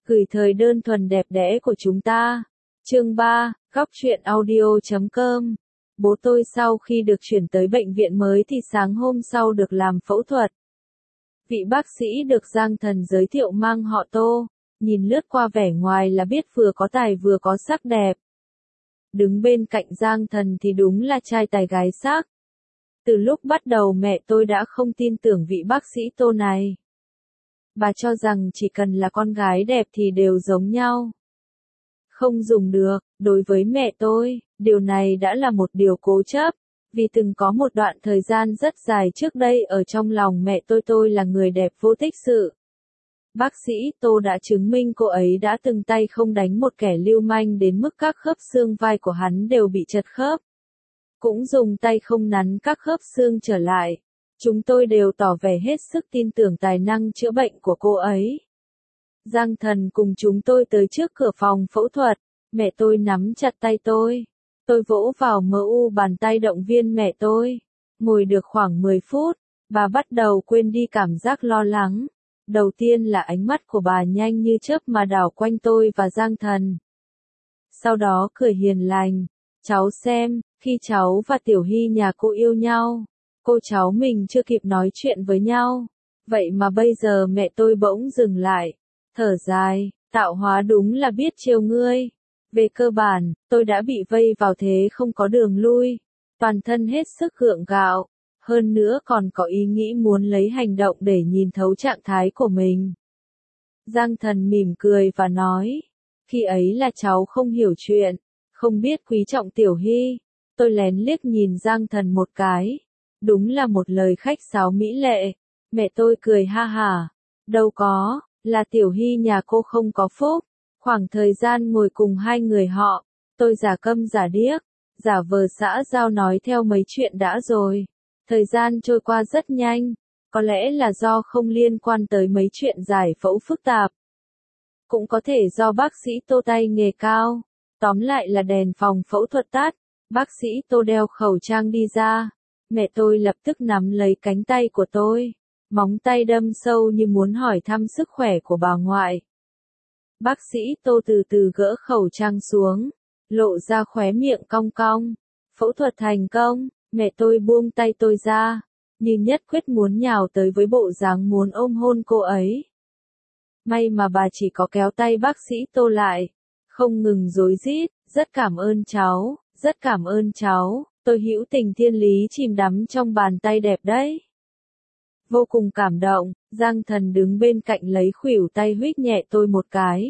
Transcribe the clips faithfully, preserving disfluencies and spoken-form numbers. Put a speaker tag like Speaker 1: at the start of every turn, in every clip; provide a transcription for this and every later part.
Speaker 1: Gửi thời đơn thuần đẹp đẽ của chúng ta. Chương ba, góc truyện audio chấm com. Bố tôi sau khi được chuyển tới bệnh viện mới thì sáng hôm sau được làm phẫu thuật. Vị bác sĩ được Giang Thần giới thiệu mang họ Tô, nhìn lướt qua vẻ ngoài là biết vừa có tài vừa có sắc đẹp. Đứng bên cạnh Giang Thần thì đúng là trai tài gái sắc. Từ lúc bắt đầu mẹ tôi đã không tin tưởng vị bác sĩ Tô này. Bà cho rằng chỉ cần là con gái đẹp thì đều giống nhau. Không dùng được, đối với mẹ tôi, điều này đã là một điều cố chấp, vì từng có một đoạn thời gian rất dài trước đây ở trong lòng mẹ tôi tôi là người đẹp vô tích sự. Bác sĩ Tô đã chứng minh cô ấy đã từng tay không đánh một kẻ lưu manh đến mức các khớp xương vai của hắn đều bị chật khớp. Cũng dùng tay không nắn các khớp xương trở lại. Chúng tôi đều tỏ vẻ hết sức tin tưởng tài năng chữa bệnh của cô ấy. Giang Thần cùng chúng tôi tới trước cửa phòng phẫu thuật, mẹ tôi nắm chặt tay tôi. Tôi vỗ vào mờ u bàn tay động viên mẹ tôi. Ngồi được khoảng mười phút, bà bắt đầu quên đi cảm giác lo lắng. Đầu tiên là ánh mắt của bà nhanh như chớp mà đảo quanh tôi và Giang Thần. Sau đó cười hiền lành, cháu xem, khi cháu và Tiểu Hy nhà cô yêu nhau, cô cháu mình chưa kịp nói chuyện với nhau. Vậy mà bây giờ mẹ tôi bỗng dừng lại, thở dài, tạo hóa đúng là biết chiều ngươi. Về cơ bản, tôi đã bị vây vào thế không có đường lui, toàn thân hết sức gượng gạo, hơn nữa còn có ý nghĩ muốn lấy hành động để nhìn thấu trạng thái của mình. Giang Thần mỉm cười và nói, khi ấy là cháu không hiểu chuyện, không biết quý trọng Tiểu Hy. Tôi lén liếc nhìn Giang Thần một cái. Đúng là một lời khách sáo mỹ lệ. Mẹ tôi cười ha hả. Đâu có, là Tiểu Hy nhà cô không có phúc. Khoảng thời gian ngồi cùng hai người họ, tôi giả câm giả điếc, giả vờ xã giao nói theo mấy chuyện đã rồi. Thời gian trôi qua rất nhanh, có lẽ là do không liên quan tới mấy chuyện giải phẫu phức tạp. Cũng có thể do bác sĩ Tô tay nghề cao. Tóm lại là đèn phòng phẫu thuật tắt, bác sĩ Tô đeo khẩu trang đi ra. Mẹ tôi lập tức nắm lấy cánh tay của tôi, móng tay đâm sâu như muốn hỏi thăm sức khỏe của bà ngoại. Bác sĩ Tô từ từ gỡ khẩu trang xuống, lộ ra khóe miệng cong cong. Phẫu thuật thành công, mẹ tôi buông tay tôi ra, như nhất quyết muốn nhào tới với bộ dáng muốn ôm hôn cô ấy. May mà bà chỉ có kéo tay bác sĩ Tô lại, không ngừng rối rít, rất cảm ơn cháu, rất cảm ơn cháu, tôi hữu tình thiên lý chìm đắm trong bàn tay đẹp đấy. Vô cùng cảm động, Giang Thần đứng bên cạnh lấy khuỷu tay huých nhẹ tôi một cái.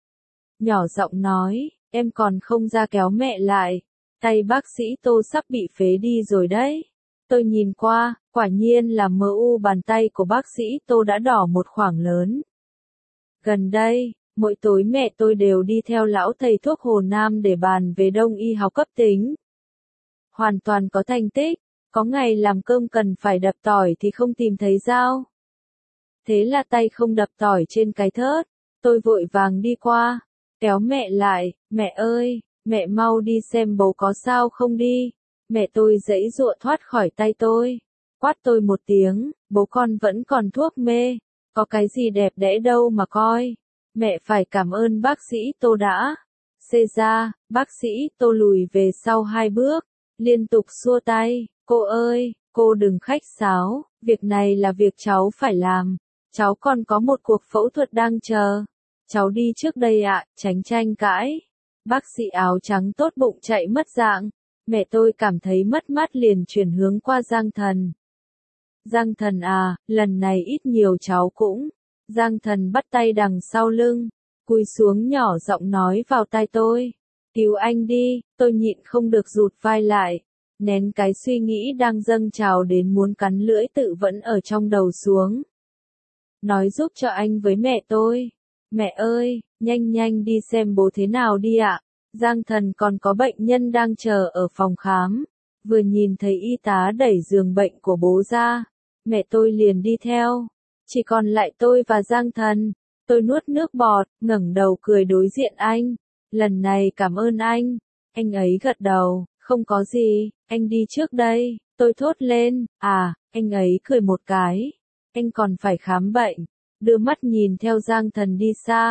Speaker 1: Nhỏ giọng nói, em còn không ra kéo mẹ lại, tay bác sĩ Tô sắp bị phế đi rồi đấy. Tôi nhìn qua, quả nhiên là mờ u bàn tay của bác sĩ Tô đã đỏ một khoảng lớn. Gần đây, mỗi tối mẹ tôi đều đi theo lão thầy thuốc Hồ Nam để bàn về đông y học cấp tính. Hoàn toàn có thành tích, có ngày làm cơm cần phải đập tỏi thì không tìm thấy dao. Thế là tay không đập tỏi trên cái thớt, tôi vội vàng đi qua, kéo mẹ lại, mẹ ơi, mẹ mau đi xem bố có sao không đi. Mẹ tôi giãy giụa thoát khỏi tay tôi, quát tôi một tiếng, bố con vẫn còn thuốc mê, có cái gì đẹp đẽ đâu mà coi. Mẹ phải cảm ơn bác sĩ Tô đã. Xê ra, bác sĩ Tô lùi về sau hai bước, liên tục xua tay, cô ơi, cô đừng khách sáo, việc này là việc cháu phải làm, cháu còn có một cuộc phẫu thuật đang chờ. Cháu đi trước đây ạ, tránh tranh cãi. Bác sĩ áo trắng tốt bụng chạy mất dạng, mẹ tôi cảm thấy mất mát liền chuyển hướng qua Giang Thần. Giang Thần à, lần này ít nhiều cháu cũng. Giang Thần bắt tay đằng sau lưng, cúi xuống nhỏ giọng nói vào tai tôi. Cứu anh đi, tôi nhịn không được rụt vai lại, nén cái suy nghĩ đang dâng trào đến muốn cắn lưỡi tự vẫn ở trong đầu xuống. Nói giúp cho anh với mẹ tôi. Mẹ ơi, nhanh nhanh đi xem bố thế nào đi ạ. Giang Thần còn có bệnh nhân đang chờ ở phòng khám. Vừa nhìn thấy y tá đẩy giường bệnh của bố ra, mẹ tôi liền đi theo. Chỉ còn lại tôi và Giang Thần. Tôi nuốt nước bọt, ngẩng đầu cười đối diện anh. Lần này cảm ơn anh. Anh ấy gật đầu, không có gì, anh đi trước đây. Tôi thốt lên, à, anh ấy cười một cái. Anh còn phải khám bệnh. Đưa mắt nhìn theo Giang Thần đi xa.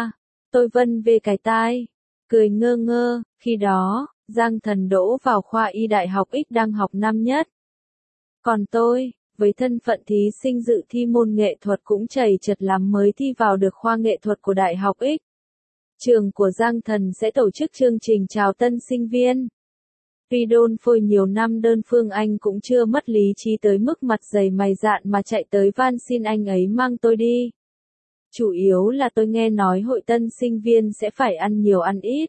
Speaker 1: Tôi vân về cái tai, cười ngơ ngơ, khi đó, Giang Thần đỗ vào khoa y đại học X đang học năm nhất. Còn tôi, với thân phận thí sinh dự thi môn nghệ thuật cũng chầy chật lắm mới thi vào được khoa nghệ thuật của đại học X. Trường của Giang Thần sẽ tổ chức chương trình chào tân sinh viên. Tuy đôn phôi nhiều năm đơn phương anh cũng chưa mất lý trí tới mức mặt dày mày dạn mà chạy tới van xin anh ấy mang tôi đi. Chủ yếu là tôi nghe nói hội tân sinh viên sẽ phải ăn nhiều ăn ít.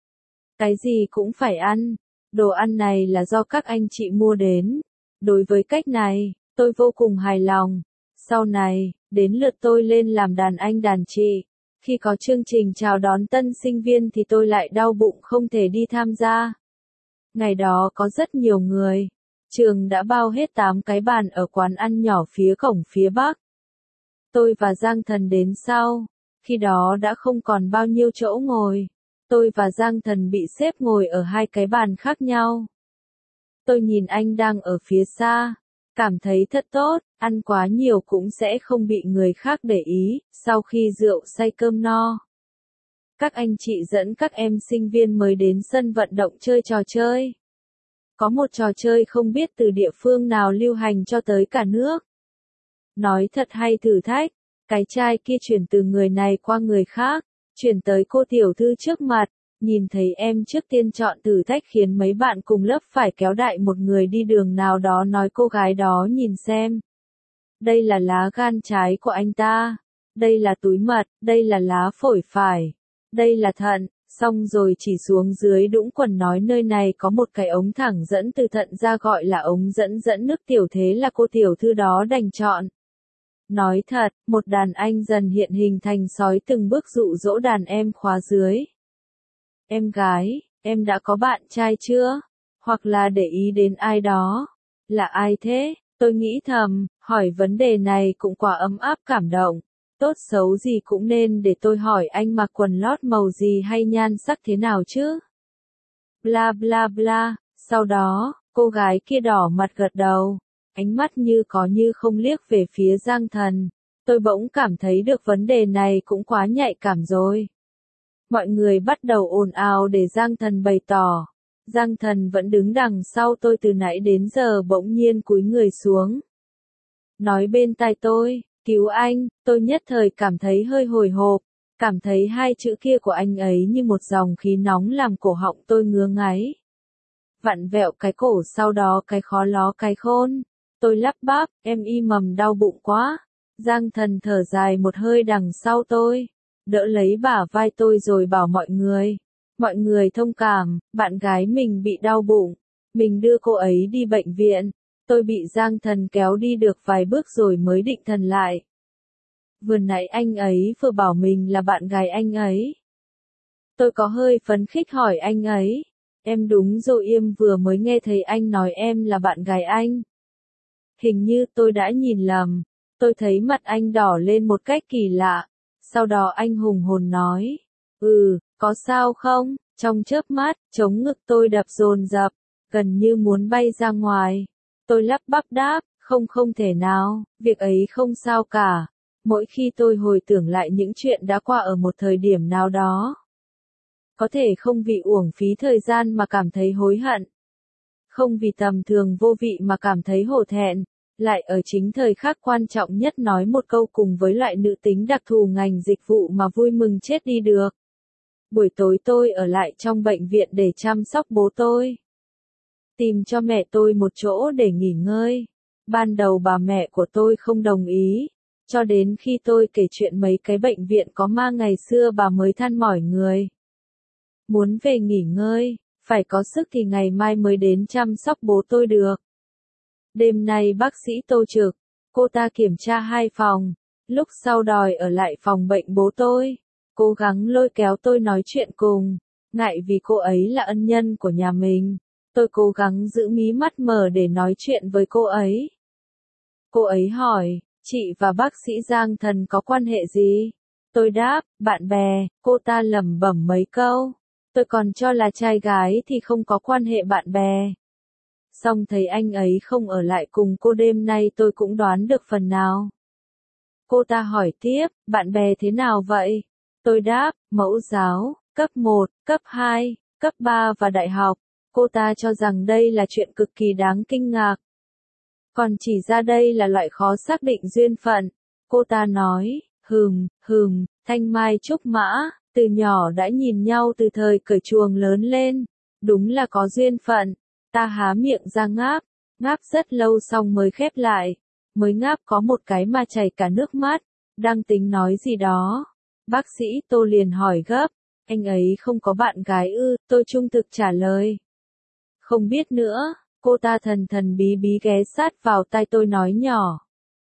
Speaker 1: Cái gì cũng phải ăn. Đồ ăn này là do các anh chị mua đến. Đối với cách này, tôi vô cùng hài lòng. Sau này, đến lượt tôi lên làm đàn anh đàn chị. Khi có chương trình chào đón tân sinh viên thì tôi lại đau bụng không thể đi tham gia. Ngày đó có rất nhiều người. Trường đã bao hết tám cái bàn ở quán ăn nhỏ phía cổng phía bắc. Tôi và Giang Thần đến sau. Khi đó đã không còn bao nhiêu chỗ ngồi. Tôi và Giang Thần bị xếp ngồi ở hai cái bàn khác nhau. Tôi nhìn anh đang ở phía xa. Cảm thấy thật tốt, ăn quá nhiều cũng sẽ không bị người khác để ý, sau khi rượu say cơm no. Các anh chị dẫn các em sinh viên mới đến sân vận động chơi trò chơi. Có một trò chơi không biết từ địa phương nào lưu hành cho tới cả nước. Nói thật hay thử thách, cái chai kia chuyển từ người này qua người khác, chuyển tới cô tiểu thư trước mặt, nhìn thấy em trước tiên chọn thử thách khiến mấy bạn cùng lớp phải kéo đại một người đi đường nào đó nói cô gái đó nhìn xem. Đây là lá gan trái của anh ta, đây là túi mật, đây là lá phổi phải, đây là thận, xong rồi chỉ xuống dưới đũng quần nói nơi này có một cái ống thẳng dẫn từ thận ra gọi là ống dẫn dẫn nước tiểu, thế là cô tiểu thư đó đành chọn. Nói thật, một đàn anh dần hiện hình thành sói từng bước dụ dỗ đàn em khóa dưới. Em gái, em đã có bạn trai chưa? Hoặc là để ý đến ai đó? Là ai thế? Tôi nghĩ thầm, hỏi vấn đề này cũng quá ấm áp cảm động. Tốt xấu gì cũng nên để tôi hỏi anh mặc quần lót màu gì hay nhan sắc thế nào chứ? Bla bla bla, sau đó, cô gái kia đỏ mặt gật đầu. Ánh mắt như có như không liếc về phía Giang Thần. Tôi bỗng cảm thấy được vấn đề này cũng quá nhạy cảm rồi. Mọi người bắt đầu ồn ào để Giang Thần bày tỏ. Giang Thần vẫn đứng đằng sau tôi từ nãy đến giờ bỗng nhiên cúi người xuống. Nói bên tai tôi, cứu anh, tôi nhất thời cảm thấy hơi hồi hộp. Cảm thấy hai chữ kia của anh ấy như một dòng khí nóng làm cổ họng tôi ngứa ngáy. Vặn vẹo cái cổ sau đó cái khó ló cái khôn. Tôi lắp bắp, em y mầm đau bụng quá. Giang Thần thở dài một hơi đằng sau tôi, đỡ lấy bả vai tôi rồi bảo mọi người. Mọi người thông cảm, bạn gái mình bị đau bụng. Mình đưa cô ấy đi bệnh viện. Tôi bị Giang Thần kéo đi được vài bước rồi mới định thần lại. Vừa nãy anh ấy vừa bảo mình là bạn gái anh ấy. Tôi có hơi phấn khích hỏi anh ấy. Em đúng rồi, em vừa mới nghe thấy anh nói em là bạn gái anh. Hình như tôi đã nhìn lầm. Tôi thấy mặt anh đỏ lên một cách kỳ lạ. Sau đó anh hùng hồn nói. Ừ, có sao không? Trong chớp mắt, chống ngực tôi đập dồn dập, gần như muốn bay ra ngoài. Tôi lắp bắp đáp, không không thể nào, việc ấy không sao cả. Mỗi khi tôi hồi tưởng lại những chuyện đã qua ở một thời điểm nào đó. Có thể không vì uổng phí thời gian mà cảm thấy hối hận. Không vì tầm thường vô vị mà cảm thấy hổ thẹn. Lại ở chính thời khắc quan trọng nhất nói một câu cùng với loại nữ tính đặc thù ngành dịch vụ mà vui mừng chết đi được. Buổi tối tôi ở lại trong bệnh viện để chăm sóc bố tôi. Tìm cho mẹ tôi một chỗ để nghỉ ngơi. Ban đầu bà mẹ của tôi không đồng ý. Cho đến khi tôi kể chuyện mấy cái bệnh viện có ma ngày xưa bà mới than mỏi người. Muốn về nghỉ ngơi, phải có sức thì ngày mai mới đến chăm sóc bố tôi được. Đêm nay bác sĩ tô trực, cô ta kiểm tra hai phòng, lúc sau đòi ở lại phòng bệnh bố tôi, cố gắng lôi kéo tôi nói chuyện cùng, ngại vì cô ấy là ân nhân của nhà mình, tôi cố gắng giữ mí mắt mở để nói chuyện với cô ấy. Cô ấy hỏi, chị và bác sĩ Giang Thần có quan hệ gì? Tôi đáp, bạn bè, cô ta lẩm bẩm mấy câu, tôi còn cho là trai gái thì không có quan hệ bạn bè. Xong thấy anh ấy không ở lại cùng cô đêm nay tôi cũng đoán được phần nào. Cô ta hỏi tiếp, bạn bè thế nào vậy? Tôi đáp, mẫu giáo, cấp một, cấp hai, cấp ba và đại học. Cô ta cho rằng đây là chuyện cực kỳ đáng kinh ngạc. Còn chỉ ra đây là loại khó xác định duyên phận. Cô ta nói, hừm, hừm, thanh mai trúc mã, từ nhỏ đã nhìn nhau từ thời cởi chuồng lớn lên. Đúng là có duyên phận. Ta há miệng ra ngáp, ngáp rất lâu xong mới khép lại. Mới ngáp có một cái mà chảy cả nước mắt, đang tính nói gì đó. Bác sĩ Tô liền hỏi gấp, anh ấy không có bạn gái ư? Tôi trung thực trả lời. Không biết nữa, cô ta thần thần bí bí ghé sát vào tai tôi nói nhỏ.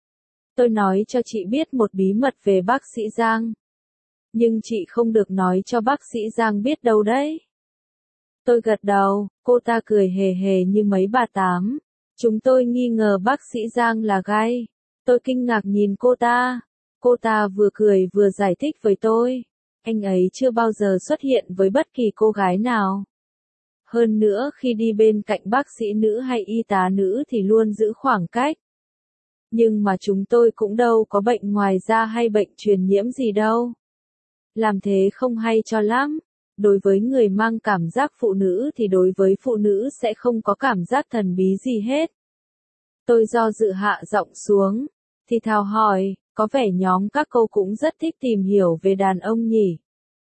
Speaker 1: Tôi nói cho chị biết một bí mật về bác sĩ Giang. Nhưng chị không được nói cho bác sĩ Giang biết đâu đấy. Tôi gật đầu, cô ta cười hề hề như mấy bà tám. Chúng tôi nghi ngờ bác sĩ Giang là gay. Tôi kinh ngạc nhìn cô ta. Cô ta vừa cười vừa giải thích với tôi. Anh ấy chưa bao giờ xuất hiện với bất kỳ cô gái nào. Hơn nữa khi đi bên cạnh bác sĩ nữ hay y tá nữ thì luôn giữ khoảng cách. Nhưng mà chúng tôi cũng đâu có bệnh ngoài da hay bệnh truyền nhiễm gì đâu. Làm thế không hay cho lắm. Đối với người mang cảm giác phụ nữ thì đối với phụ nữ sẽ không có cảm giác thần bí gì hết. Tôi do dự hạ giọng xuống, thì thào hỏi, có vẻ nhóm các cô cũng rất thích tìm hiểu về đàn ông nhỉ.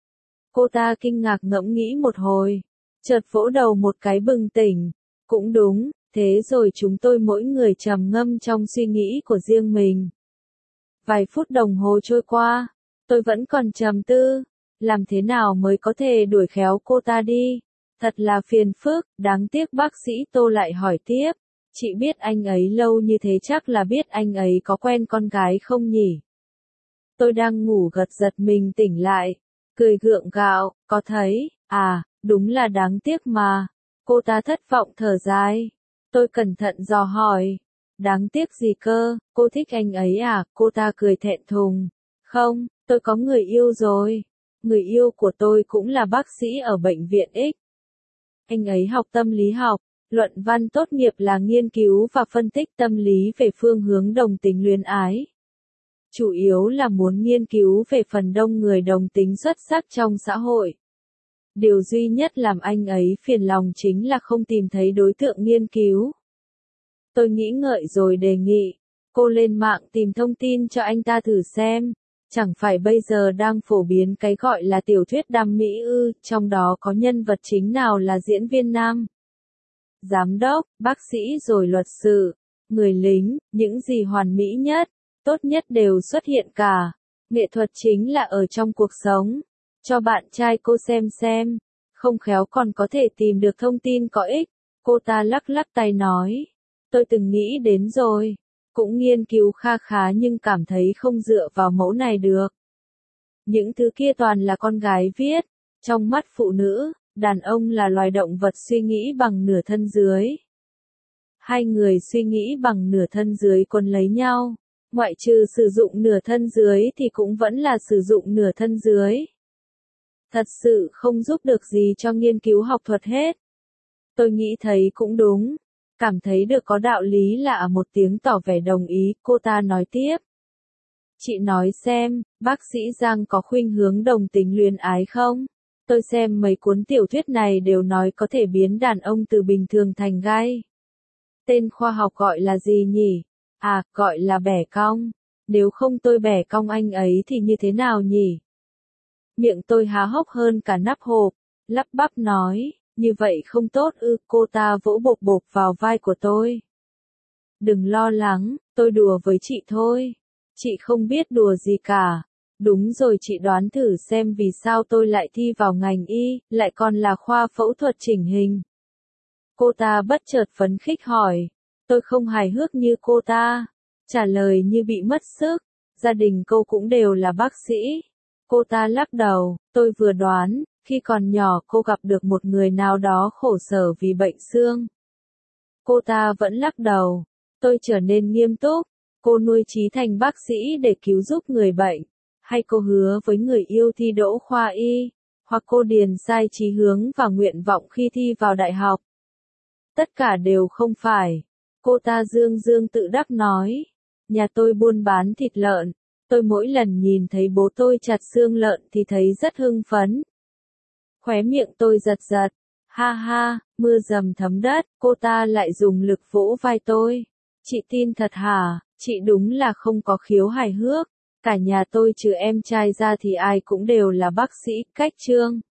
Speaker 1: Cô ta kinh ngạc ngẫm nghĩ một hồi, chợt vỗ đầu một cái bừng tỉnh. Cũng đúng, thế rồi chúng tôi mỗi người trầm ngâm trong suy nghĩ của riêng mình. Vài phút đồng hồ trôi qua, tôi vẫn còn trầm tư. Làm thế nào mới có thể đuổi khéo cô ta đi? Thật là phiền phức, đáng tiếc bác sĩ Tô lại hỏi tiếp. Chị biết anh ấy lâu như thế chắc là biết anh ấy có quen con gái không nhỉ? Tôi đang ngủ gật giật mình tỉnh lại, cười gượng gạo, có thấy, à, đúng là đáng tiếc mà. Cô ta thất vọng thở dài. Tôi cẩn thận dò hỏi. Đáng tiếc gì cơ, cô thích anh ấy à? Cô ta cười thẹn thùng. Không, tôi có người yêu rồi. Người yêu của tôi cũng là bác sĩ ở bệnh viện X. Anh ấy học tâm lý học, luận văn tốt nghiệp là nghiên cứu và phân tích tâm lý về phương hướng đồng tính luyến ái. Chủ yếu là muốn nghiên cứu về phần đông người đồng tính xuất sắc trong xã hội. Điều duy nhất làm anh ấy phiền lòng chính là không tìm thấy đối tượng nghiên cứu. Tôi nghĩ ngợi rồi đề nghị, cô lên mạng tìm thông tin cho anh ta thử xem. Chẳng phải bây giờ đang phổ biến cái gọi là tiểu thuyết đam mỹ ư, trong đó có nhân vật chính nào là diễn viên nam? Giám đốc, bác sĩ rồi luật sư, người lính, những gì hoàn mỹ nhất, tốt nhất đều xuất hiện cả. Nghệ thuật chính là ở trong cuộc sống. Cho bạn trai cô xem xem, không khéo còn có thể tìm được thông tin có ích. Cô ta lắc lắc tay nói, tôi từng nghĩ đến rồi. Cũng nghiên cứu kha khá nhưng cảm thấy không dựa vào mẫu này được. Những thứ kia toàn là con gái viết. Trong mắt phụ nữ, đàn ông là loài động vật suy nghĩ bằng nửa thân dưới. Hai người suy nghĩ bằng nửa thân dưới quấn lấy nhau. Ngoại trừ sử dụng nửa thân dưới thì cũng vẫn là sử dụng nửa thân dưới. Thật sự không giúp được gì cho nghiên cứu học thuật hết. Tôi nghĩ thấy cũng đúng. Cảm thấy được có đạo lý lạ một tiếng tỏ vẻ đồng ý, cô ta nói tiếp. Chị nói xem, bác sĩ Giang có khuynh hướng đồng tính luyến ái không? Tôi xem mấy cuốn tiểu thuyết này đều nói có thể biến đàn ông từ bình thường thành gay. Tên khoa học gọi là gì nhỉ? À, gọi là bẻ cong. Nếu không tôi bẻ cong anh ấy thì như thế nào nhỉ? Miệng tôi há hốc hơn cả nắp hộp, lắp bắp nói. Như vậy không tốt ư, cô ta vỗ bộp bộp vào vai của tôi. Đừng lo lắng, tôi đùa với chị thôi. Chị không biết đùa gì cả. Đúng rồi, chị đoán thử xem vì sao tôi lại thi vào ngành y, lại còn là khoa phẫu thuật chỉnh hình. Cô ta bất chợt phấn khích hỏi. Tôi không hài hước như cô ta. Trả lời như bị mất sức. Gia đình cô cũng đều là bác sĩ. Cô ta lắc đầu, tôi vừa đoán. Khi còn nhỏ cô gặp được một người nào đó khổ sở vì bệnh xương. Cô ta vẫn lắc đầu. Tôi trở nên nghiêm túc. Cô nuôi chí thành bác sĩ để cứu giúp người bệnh. Hay cô hứa với người yêu thi đỗ khoa y. Hoặc cô điền sai chí hướng và nguyện vọng khi thi vào đại học. Tất cả đều không phải. Cô ta dương dương tự đắc nói. Nhà tôi buôn bán thịt lợn. Tôi mỗi lần nhìn thấy bố tôi chặt xương lợn thì thấy rất hưng phấn. Khóe miệng tôi giật giật. Ha ha, mưa dầm thấm đất, cô ta lại dùng lực vỗ vai tôi. Chị tin thật hả? Chị đúng là không có khiếu hài hước. Cả nhà tôi trừ em trai ra thì ai cũng đều là bác sĩ, cách Trương.